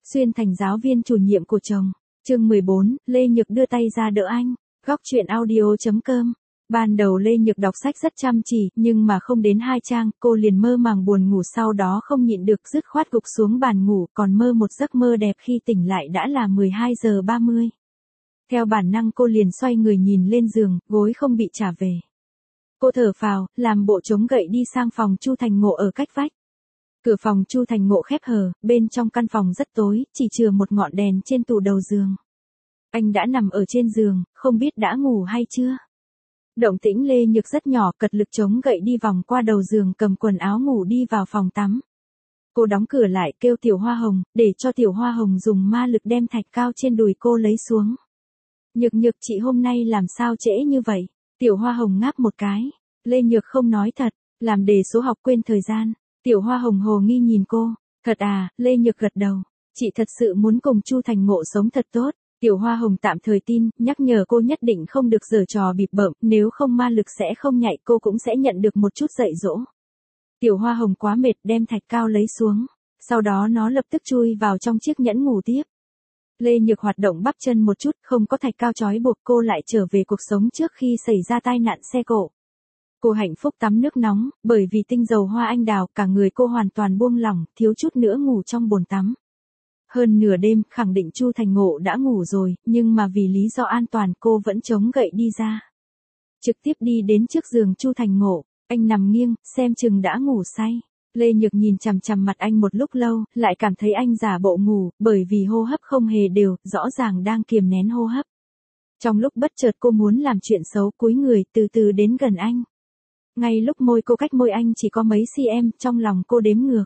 Xuyên thành giáo viên chủ nhiệm của chồng. Chương 14, Lê Nhược đưa tay ra đỡ anh. Góc truyện audio.com. Ban đầu Lê Nhược đọc sách rất chăm chỉ, nhưng mà không đến 2 trang, cô liền mơ màng buồn ngủ, sau đó không nhịn được dứt khoát gục xuống bàn ngủ, còn mơ một giấc mơ đẹp, khi tỉnh lại đã là 12 giờ 30. Theo bản năng cô liền xoay người nhìn lên giường, gối không bị trả về. Cô thở phào, làm bộ chống gậy đi sang phòng Chu Thành Ngộ ở cách vách. Cửa phòng Chu Thành Ngộ khép hờ, bên trong căn phòng rất tối, chỉ chừa một ngọn đèn trên tủ đầu giường. Anh đã nằm ở trên giường, không biết đã ngủ hay chưa. Động tĩnh Lê Nhược rất nhỏ, cật lực chống gậy đi vòng qua đầu giường, cầm quần áo ngủ đi vào phòng tắm. Cô đóng cửa lại, kêu Tiểu Hoa Hồng, để cho Tiểu Hoa Hồng dùng ma lực đem thạch cao trên đùi cô lấy xuống. Nhược Nhược, chị hôm nay làm sao trễ như vậy? Tiểu Hoa Hồng ngáp một cái. Lê Nhược không nói thật, làm đề số học quên thời gian. Tiểu Hoa Hồng hồ nghi nhìn cô. Thật à? Lê Nhược gật đầu. Chị thật sự muốn cùng Chu Thành Ngộ sống thật tốt. Tiểu Hoa Hồng tạm thời tin, nhắc nhở cô nhất định không được giở trò bịp bợm, nếu không ma lực sẽ không nhạy, cô cũng sẽ nhận được một chút dạy dỗ. Tiểu Hoa Hồng quá mệt, đem thạch cao lấy xuống. Sau đó nó lập tức chui vào trong chiếc nhẫn ngủ tiếp. Lê Nhược hoạt động bắp chân một chút, không có thạch cao trói buộc, cô lại trở về cuộc sống trước khi xảy ra tai nạn xe cộ. Cô hạnh phúc tắm nước nóng, bởi vì tinh dầu hoa anh đào, cả người cô hoàn toàn buông lỏng, thiếu chút nữa ngủ trong bồn tắm. Hơn nửa đêm, khẳng định Chu Thành Ngộ đã ngủ rồi, nhưng mà vì lý do an toàn cô vẫn chống gậy đi ra. Trực tiếp đi đến trước giường Chu Thành Ngộ, anh nằm nghiêng, xem chừng đã ngủ say. Lê Nhược nhìn chằm chằm mặt anh một lúc lâu, lại cảm thấy anh giả bộ ngủ, bởi vì hô hấp không hề đều, rõ ràng đang kiềm nén hô hấp. Trong lúc bất chợt cô muốn làm chuyện xấu, cúi người từ từ đến gần anh. Ngay lúc môi cô cách môi anh chỉ có mấy cm, trong lòng cô đếm ngược.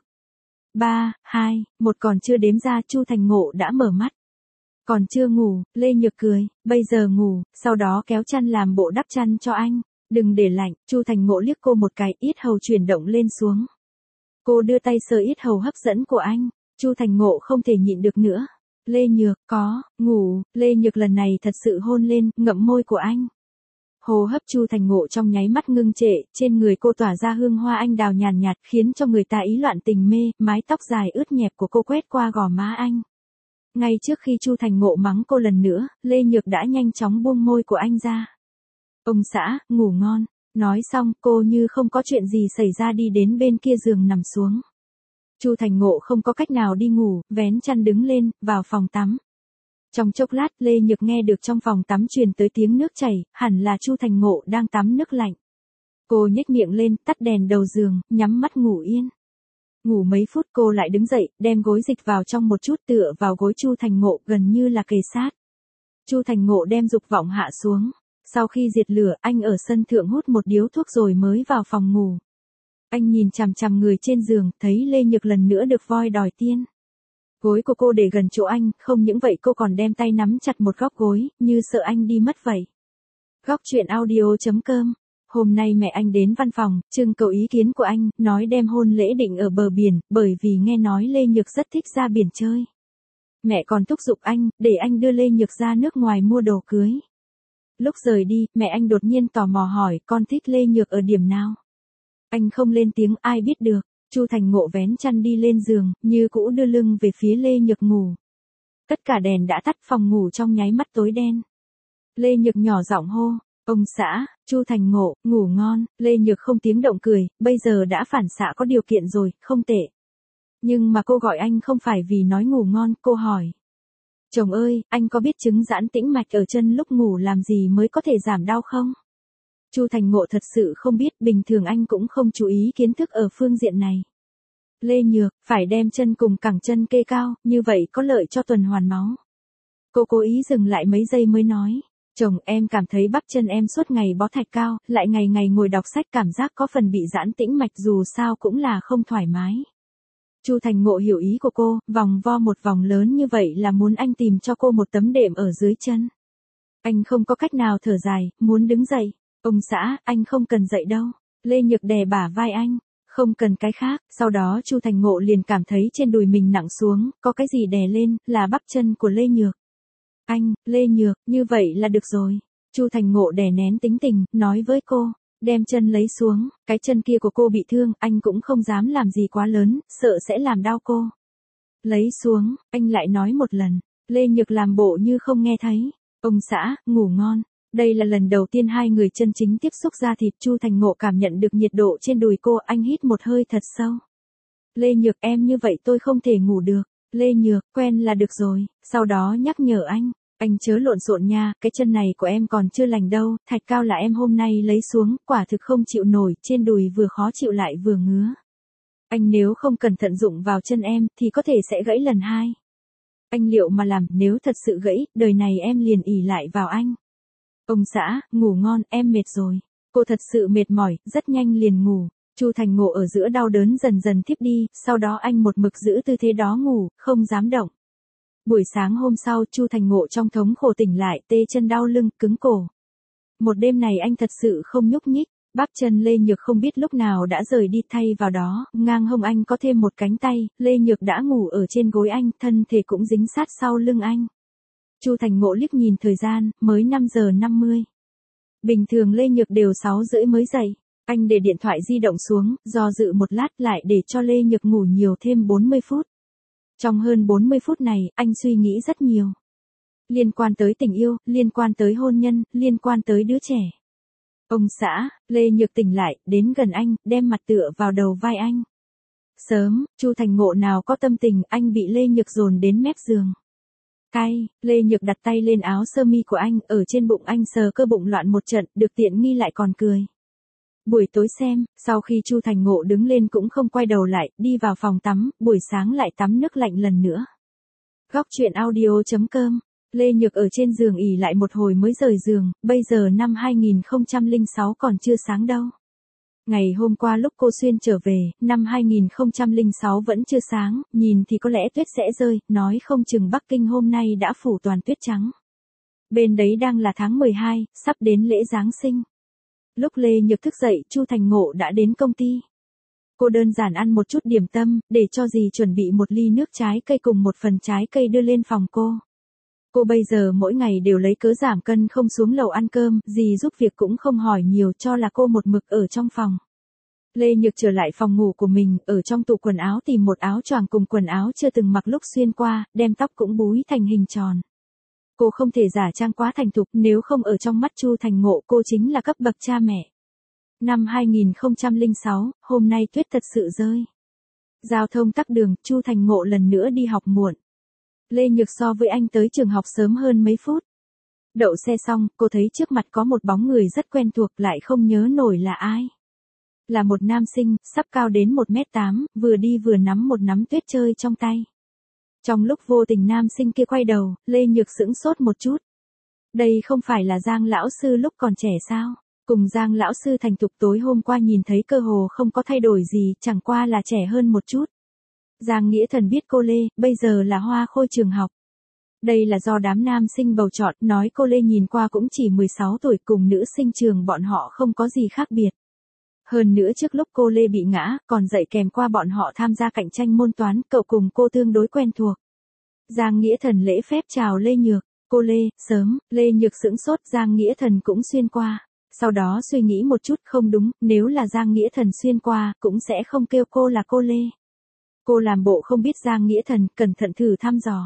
3, 2, 1, còn chưa đếm ra Chu Thành Ngộ đã mở mắt. Còn chưa ngủ, Lê Nhược cười, bây giờ ngủ, sau đó kéo chăn làm bộ đắp chăn cho anh. Đừng để lạnh. Chu Thành Ngộ liếc cô một cái, yết hầu chuyển động lên xuống. Cô đưa tay sờ yết hầu hấp dẫn của anh. Chu Thành Ngộ không thể nhịn được nữa. Lê Nhược, có, ngủ. Lê Nhược lần này thật sự hôn lên, ngậm môi của anh. Hô hấp Chu Thành Ngộ trong nháy mắt ngưng trệ, trên người cô tỏa ra hương hoa anh đào nhàn nhạt, khiến cho người ta ý loạn tình mê, mái tóc dài ướt nhẹp của cô quét qua gò má anh. Ngay trước khi Chu Thành Ngộ mắng cô lần nữa, Lê Nhược đã nhanh chóng buông môi của anh ra. Ông xã, ngủ ngon. Nói xong, cô như không có chuyện gì xảy ra đi đến bên kia giường nằm xuống. Chu Thành Ngộ không có cách nào đi ngủ, vén chăn đứng lên, vào phòng tắm. Trong chốc lát, Lê Nhược nghe được trong phòng tắm truyền tới tiếng nước chảy, hẳn là Chu Thành Ngộ đang tắm nước lạnh. Cô nhếch miệng lên, tắt đèn đầu giường, nhắm mắt ngủ yên. Ngủ mấy phút cô lại đứng dậy, đem gối dịch vào trong một chút, tựa vào gối Chu Thành Ngộ, gần như là kề sát. Chu Thành Ngộ đem dục vọng hạ xuống. Sau khi diệt lửa, anh ở sân thượng hút một điếu thuốc rồi mới vào phòng ngủ. Anh nhìn chằm chằm người trên giường, thấy Lê Nhược lần nữa được voi đòi tiên. Gối của cô để gần chỗ anh, không những vậy cô còn đem tay nắm chặt một góc gối, như sợ anh đi mất vậy. Góc truyện audio.com. Hôm nay mẹ anh đến văn phòng, trưng cầu ý kiến của anh, nói đem hôn lễ định ở bờ biển, bởi vì nghe nói Lê Nhược rất thích ra biển chơi. Mẹ còn thúc giục anh, để anh đưa Lê Nhược ra nước ngoài mua đồ cưới. Lúc rời đi, mẹ anh đột nhiên tò mò hỏi, con thích Lê Nhược ở điểm nào? Anh không lên tiếng, ai biết được. Chu Thành Ngộ vén chăn đi lên giường, như cũ đưa lưng về phía Lê Nhược ngủ. Tất cả đèn đã tắt, phòng ngủ trong nháy mắt tối đen. Lê Nhược nhỏ giọng hô, ông xã. Chu Thành Ngộ, ngủ ngon. Lê Nhược không tiếng động cười, bây giờ đã phản xạ có điều kiện rồi, không tệ. Nhưng mà cô gọi anh không phải vì nói ngủ ngon, cô hỏi. Chồng ơi, anh có biết chứng giãn tĩnh mạch ở chân lúc ngủ làm gì mới có thể giảm đau không? Chu Thành Ngộ thật sự không biết, bình thường anh cũng không chú ý kiến thức ở phương diện này. Lê Nhược, phải đem chân cùng cẳng chân kê cao, như vậy có lợi cho tuần hoàn máu. Cô cố ý dừng lại mấy giây mới nói. Chồng, em cảm thấy bắp chân em suốt ngày bó thạch cao, lại ngày ngày ngồi đọc sách, cảm giác có phần bị giãn tĩnh mạch, dù sao cũng là không thoải mái. Chu Thành Ngộ hiểu ý của cô, vòng vo một vòng lớn như vậy là muốn anh tìm cho cô một tấm đệm ở dưới chân. Anh không có cách nào, thở dài, muốn đứng dậy. Ông xã, anh không cần dậy đâu. Lê Nhược đè bả vai anh. Không cần cái khác. Sau đó Chu Thành Ngộ liền cảm thấy trên đùi mình nặng xuống, có cái gì đè lên, là bắp chân của Lê Nhược. Anh, Lê Nhược, như vậy là được rồi. Chu Thành Ngộ đè nén tính tình, nói với cô. Đem chân lấy xuống, cái chân kia của cô bị thương, anh cũng không dám làm gì quá lớn, sợ sẽ làm đau cô. Lấy xuống, anh lại nói một lần. Lê Nhược làm bộ như không nghe thấy. Ông xã, ngủ ngon. Đây là lần đầu tiên hai người chân chính tiếp xúc da thịt. Chu Thành Ngộ cảm nhận được nhiệt độ trên đùi cô, anh hít một hơi thật sâu. Lê Nhược, em như vậy tôi không thể ngủ được. Lê Nhược, quen là được rồi. Sau đó nhắc nhở anh chớ lộn xộn nha, cái chân này của em còn chưa lành đâu, thạch cao là em hôm nay lấy xuống, quả thực không chịu nổi, trên đùi vừa khó chịu lại vừa ngứa. Anh nếu không cẩn thận dụng vào chân em, thì có thể sẽ gãy lần hai. Anh liệu mà làm, nếu thật sự gãy, đời này em liền ỷ lại vào anh. Ông xã, ngủ ngon, em mệt rồi. Cô thật sự mệt mỏi, rất nhanh liền ngủ. Chu Thành Ngộ ở giữa đau đớn dần dần thiếp đi, sau đó anh một mực giữ tư thế đó ngủ, không dám động. Buổi sáng hôm sau, Chu Thành Ngộ trong thống khổ tỉnh lại, tê chân đau lưng, cứng cổ. Một đêm này anh thật sự không nhúc nhích, bắp chân Lê Nhược không biết lúc nào đã rời đi, thay vào đó, ngang hông anh có thêm một cánh tay, Lê Nhược đã ngủ ở trên gối anh, thân thể cũng dính sát sau lưng anh. Chu Thành Ngộ liếc nhìn thời gian, mới 5 giờ 50. Bình thường Lê Nhược đều 6 rưỡi mới dậy. Anh để điện thoại di động xuống, do dự một lát lại để cho Lê Nhược ngủ nhiều thêm 40 phút. Trong hơn 40 phút này, anh suy nghĩ rất nhiều. Liên quan tới tình yêu, liên quan tới hôn nhân, liên quan tới đứa trẻ. Ông xã, Lê Nhược tỉnh lại, đến gần anh, đem mặt tựa vào đầu vai anh. Sớm, Chu Thành Ngộ nào có tâm tình, anh bị Lê Nhược dồn đến mép giường. Cay, Lê Nhược đặt tay lên áo sơ mi của anh, ở trên bụng anh sờ cơ bụng loạn một trận, được tiện nghi lại còn cười. Buổi tối xem, sau khi Chu Thành Ngộ đứng lên cũng không quay đầu lại, đi vào phòng tắm, buổi sáng lại tắm nước lạnh lần nữa. Góc truyện audio.com. Lê Nhược ở trên giường ỉ lại một hồi mới rời giường, bây giờ năm 2006 còn chưa sáng đâu. Ngày hôm qua lúc cô Xuyên trở về, năm 2006 vẫn chưa sáng, nhìn thì có lẽ tuyết sẽ rơi, nói không chừng Bắc Kinh hôm nay đã phủ toàn tuyết trắng. Bên đấy đang là tháng 12, sắp đến lễ Giáng sinh. Lúc Lê Nhược thức dậy, Chu Thành Ngộ đã đến công ty. Cô đơn giản ăn một chút điểm tâm, để cho dì chuẩn bị một ly nước trái cây cùng một phần trái cây đưa lên phòng cô. Cô bây giờ mỗi ngày đều lấy cớ giảm cân không xuống lầu ăn cơm, dì giúp việc cũng không hỏi nhiều, cho là cô một mực ở trong phòng. Lê Nhược trở lại phòng ngủ của mình, ở trong tủ quần áo tìm một áo choàng cùng quần áo chưa từng mặc lúc xuyên qua, đem tóc cũng búi thành hình tròn. Cô không thể giả trang quá thành thục, nếu không ở trong mắt Chu Thành Ngộ cô chính là cấp bậc cha mẹ. Năm 2006, hôm nay tuyết thật sự rơi. Giao thông tắc đường, Chu Thành Ngộ lần nữa đi học muộn. Lê Nhược so với anh tới trường học sớm hơn mấy phút. Đậu xe xong, cô thấy trước mặt có một bóng người rất quen thuộc, lại không nhớ nổi là ai. Là một nam sinh, sắp cao đến 1m8, vừa đi vừa nắm một nắm tuyết chơi trong tay. Trong lúc vô tình nam sinh kia quay đầu, Lê Nhược sững sốt một chút. Đây không phải là Giang lão sư lúc còn trẻ sao? Cùng Giang lão sư thành thục tối hôm qua nhìn thấy cơ hồ không có thay đổi gì, chẳng qua là trẻ hơn một chút. Giang Nghĩa Thần biết cô Lê, bây giờ là hoa khôi trường học. Đây là do đám nam sinh bầu chọn, nói cô Lê nhìn qua cũng chỉ 16 tuổi, cùng nữ sinh trường bọn họ không có gì khác biệt. Hơn nữa trước lúc cô Lê bị ngã, còn dạy kèm qua bọn họ tham gia cạnh tranh môn toán, cậu cùng cô tương đối quen thuộc. Giang Nghĩa Thần lễ phép chào Lê Nhược, cô Lê, sớm, Lê Nhược sững sốt, Giang Nghĩa Thần cũng xuyên qua. Sau đó suy nghĩ một chút, không đúng, nếu là Giang Nghĩa Thần xuyên qua, cũng sẽ không kêu cô là cô Lê. Cô làm bộ không biết Giang Nghĩa Thần, cẩn thận thử thăm dò.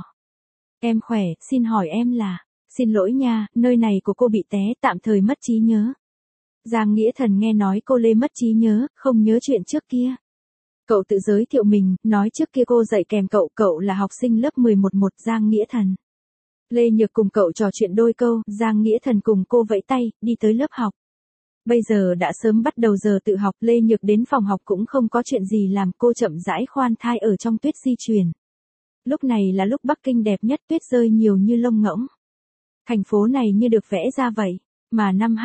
Em khỏe, xin hỏi em là, xin lỗi nha, nơi này của cô bị té, tạm thời mất trí nhớ. Giang Nghĩa Thần nghe nói cô Lê mất trí nhớ, không nhớ chuyện trước kia. Cậu tự giới thiệu mình, nói trước kia cô dạy kèm cậu là học sinh lớp 11 Giang Nghĩa Thần. Lê Nhược cùng cậu trò chuyện đôi câu, Giang Nghĩa Thần cùng cô vẫy tay, đi tới lớp học. Bây giờ đã sớm bắt đầu giờ tự học, Lê Nhược đến phòng học cũng không có chuyện gì làm, cô chậm rãi khoan thai ở trong tuyết di chuyển. Lúc này là lúc Bắc Kinh đẹp nhất, tuyết rơi nhiều như lông ngỗng. Thành phố này như được vẽ ra vậy, mà năm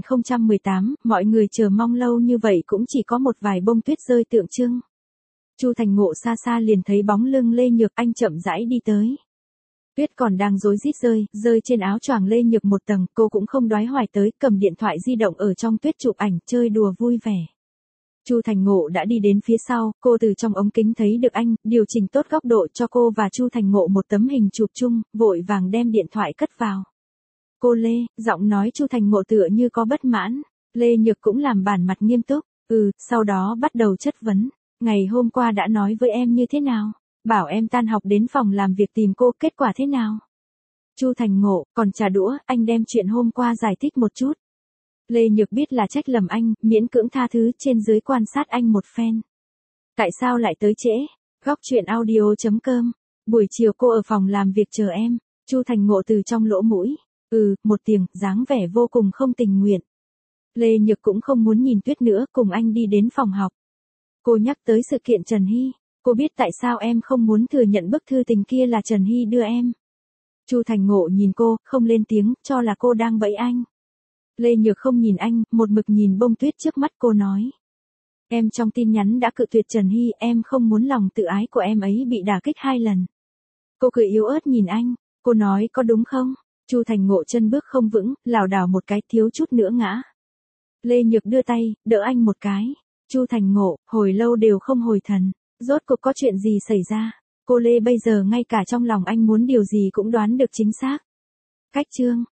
2018, mọi người chờ mong lâu như vậy cũng chỉ có một vài bông tuyết rơi tượng trưng. Chu Thành Ngộ xa xa liền thấy bóng lưng Lê Nhược, anh chậm rãi đi tới. Tuyết còn đang rối rít rơi trên áo choàng Lê Nhược một tầng, cô cũng không đoái hoài tới, cầm điện thoại di động ở trong tuyết chụp ảnh, chơi đùa vui vẻ. Chu Thành Ngộ đã đi đến phía sau, cô từ trong ống kính thấy được anh, điều chỉnh tốt góc độ cho cô và Chu Thành Ngộ một tấm hình chụp chung, vội vàng đem điện thoại cất vào. Cô Lê, giọng nói Chu Thành Ngộ tựa như có bất mãn. Lê Nhược cũng làm bản mặt nghiêm túc, sau đó bắt đầu chất vấn. Ngày hôm qua đã nói với em như thế nào? bảo em tan học đến phòng làm việc tìm cô, kết quả thế nào? Chu Thành Ngộ, còn trà đũa, anh đem chuyện hôm qua giải thích một chút. Lê Nhược biết là trách lầm anh, miễn cưỡng tha thứ, trên dưới quan sát anh một phen. Tại sao lại tới trễ? Góc truyện audio.com. Buổi chiều cô ở phòng làm việc chờ em. Chu Thành Ngộ từ trong lỗ mũi. Một tiếng, dáng vẻ vô cùng không tình nguyện. Lê Nhược cũng không muốn nhìn Tuyết nữa, cùng anh đi đến phòng học. Cô nhắc tới sự kiện Trần Hy. Cô biết tại sao em không muốn thừa nhận bức thư tình kia là Trần Hy đưa em. Chu Thành Ngộ nhìn cô, không lên tiếng, cho là cô đang bẫy anh. Lê Nhược không nhìn anh, một mực nhìn bông tuyết trước mắt, cô nói. Em trong tin nhắn đã cự tuyệt Trần Hy, em không muốn lòng tự ái của em ấy bị đả kích 2 lần. Cô cười yếu ớt nhìn anh, cô nói có đúng không? Chu Thành Ngộ chân bước không vững, lảo đảo một cái, thiếu chút nữa ngã. Lê Nhược đưa tay, đỡ anh một cái. Chu Thành Ngộ, hồi lâu đều không hồi thần, rốt cuộc có chuyện gì xảy ra? Cô Lê bây giờ ngay cả trong lòng anh muốn điều gì cũng đoán được chính xác. Cách chương